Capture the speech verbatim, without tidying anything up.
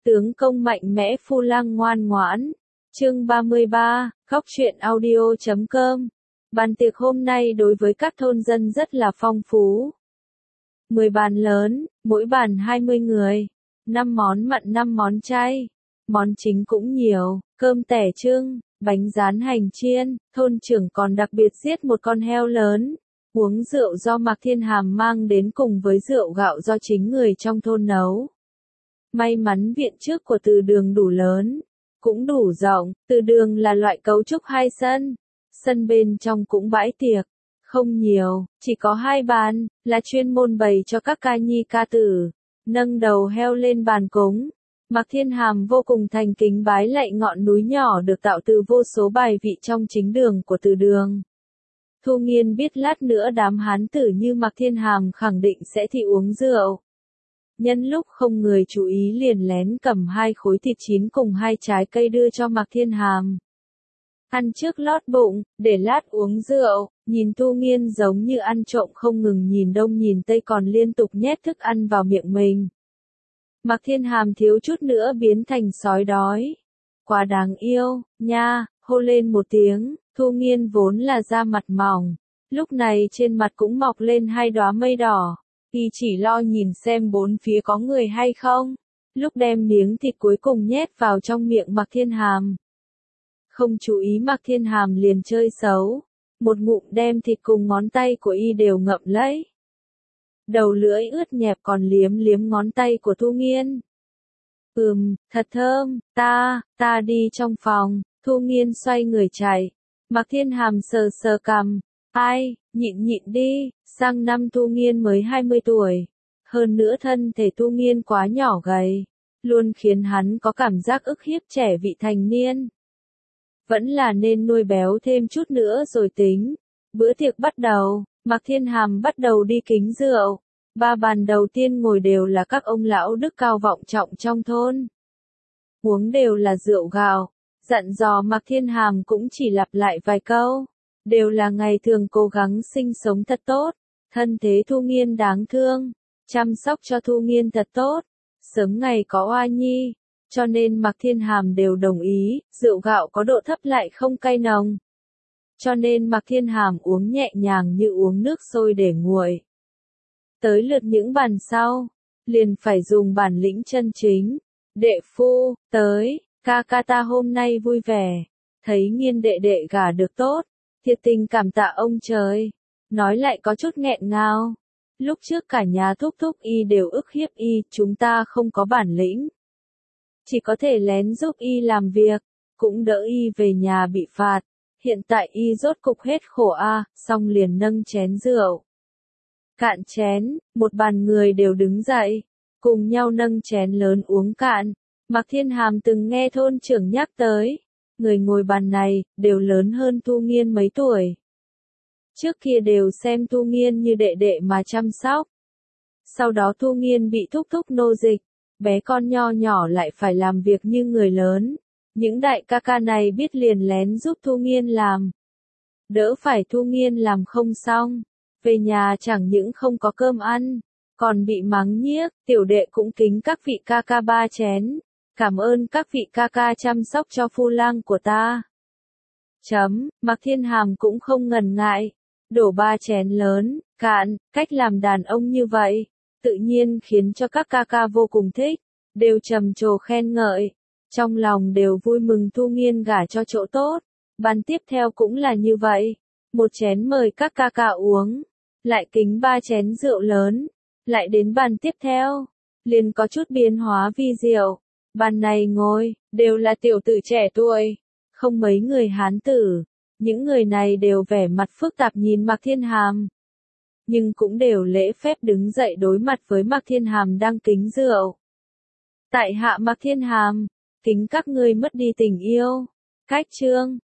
Tướng công mạnh mẽ phu lang ngoan ngoãn. Chương ba mươi ba, Góc truyện audio chấm com. Bàn tiệc hôm nay đối với các thôn dân rất là phong phú. mười bàn lớn, mỗi bàn hai mươi người. năm món mặn năm món chay. Món chính cũng nhiều, cơm tẻ trưng, bánh rán hành chiên, thôn trưởng còn đặc biệt giết một con heo lớn. Uống rượu do Mạc Thiên Hàm mang đến cùng với rượu gạo do chính người trong thôn nấu. May mắn viện trước của từ đường đủ lớn, cũng đủ rộng, từ đường là loại cấu trúc hai sân. Sân bên trong cũng bãi tiệc, không nhiều, chỉ có hai bàn, là chuyên môn bày cho các ca nhi ca tử. Nâng đầu heo lên bàn cúng, Mạc Thiên Hàm vô cùng thành kính bái lạy ngọn núi nhỏ được tạo từ vô số bài vị trong chính đường của từ đường. Thu Nghiên biết lát nữa đám hán tử như Mạc Thiên Hàm khẳng định sẽ thi uống rượu. Nhân lúc không người chú ý liền lén cầm hai khối thịt chín cùng hai trái cây đưa cho Mạc Thiên Hàm. Ăn trước lót bụng, để lát uống rượu, nhìn Thu Nghiên giống như ăn trộm không ngừng nhìn đông nhìn tây còn liên tục nhét thức ăn vào miệng mình. Mạc Thiên Hàm thiếu chút nữa biến thành sói đói. Quá đáng yêu, nha, hô lên một tiếng, Thu Nghiên vốn là da mặt mỏng. Lúc này trên mặt cũng mọc lên hai đóa mây đỏ. Y chỉ lo nhìn xem bốn phía có người hay không. Lúc đem miếng thịt cuối cùng nhét vào trong miệng Mạc Thiên Hàm. Không chú ý Mạc Thiên Hàm liền chơi xấu. Một ngụm đem thịt cùng ngón tay của y đều ngậm lấy. Đầu lưỡi ướt nhẹp còn liếm liếm ngón tay của Thu Nghiên. Ừm, thật thơm, ta, ta đi trong phòng, Thu Nghiên xoay người chạy. Mạc Thiên Hàm sờ sờ cằm, ai, nhịn nhịn đi, sang năm Thu Nghiên mới hai mươi tuổi. Hơn nữa thân thể Thu Nghiên quá nhỏ gầy, luôn khiến hắn có cảm giác ức hiếp trẻ vị thành niên. Vẫn là nên nuôi béo thêm chút nữa rồi tính. Bữa tiệc bắt đầu, Mạc Thiên Hàm bắt đầu đi kính rượu. Ba bàn đầu tiên ngồi đều là các ông lão đức cao vọng trọng trong thôn. Uống đều là rượu gạo, dặn dò Mạc Thiên Hàm cũng chỉ lặp lại vài câu. Đều là ngày thường cố gắng sinh sống thật tốt, thân thế Thu Nghiên đáng thương, chăm sóc cho Thu Nghiên thật tốt, sớm ngày có oa nhi, cho nên Mạc Thiên Hàm đều đồng ý, rượu gạo có độ thấp lại không cay nồng. Cho nên Mạc Thiên Hàm uống nhẹ nhàng như uống nước sôi để nguội. Tới lượt những bàn sau, liền phải dùng bản lĩnh chân chính. Đệ phu, tới, ca ca ta hôm nay vui vẻ, thấy Nghiên đệ đệ gả được tốt. Thiệt tình cảm tạ ông trời, nói lại có chút nghẹn ngào. Lúc trước cả nhà thúc thúc y đều ức hiếp y, chúng ta không có bản lĩnh. Chỉ có thể lén giúp y làm việc, cũng đỡ y về nhà bị phạt. Hiện tại y rốt cục hết khổ a, xong liền nâng chén rượu. Cạn chén, một bàn người đều đứng dậy, cùng nhau nâng chén lớn uống cạn. Mạc Thiên Hàm từng nghe thôn trưởng nhắc tới. Người ngồi bàn này, đều lớn hơn Thu Nghiên mấy tuổi. Trước kia đều xem Thu Nghiên như đệ đệ mà chăm sóc. Sau đó Thu Nghiên bị thúc thúc nô dịch, bé con nho nhỏ lại phải làm việc như người lớn. Những đại ca ca này biết liền lén giúp Thu Nghiên làm. Đỡ phải Thu Nghiên làm không xong. Về nhà chẳng những không có cơm ăn, còn bị mắng nhiếc, tiểu đệ cũng kính các vị ca ca ba chén. Cảm ơn các vị ca ca chăm sóc cho phu lang của ta. Chấm, Mạc Thiên Hàm cũng không ngần ngại. Đổ ba chén lớn, cạn, cách làm đàn ông như vậy. Tự nhiên khiến cho các ca ca vô cùng thích. Đều trầm trồ khen ngợi. Trong lòng đều vui mừng Thu Nghiên gả cho chỗ tốt. Bàn tiếp theo cũng là như vậy. Một chén mời các ca ca uống. Lại kính ba chén rượu lớn. Lại đến bàn tiếp theo. Liền có chút biến hóa vi diệu. Bàn này ngồi, đều là tiểu tử trẻ tuổi, không mấy người hán tử. Những người này đều vẻ mặt phức tạp nhìn Mạc Thiên Hàm. Nhưng cũng đều lễ phép đứng dậy đối mặt với Mạc Thiên Hàm đang kính rượu. Tại hạ Mạc Thiên Hàm, kính các ngươi mất đi tình yêu. Cách chương,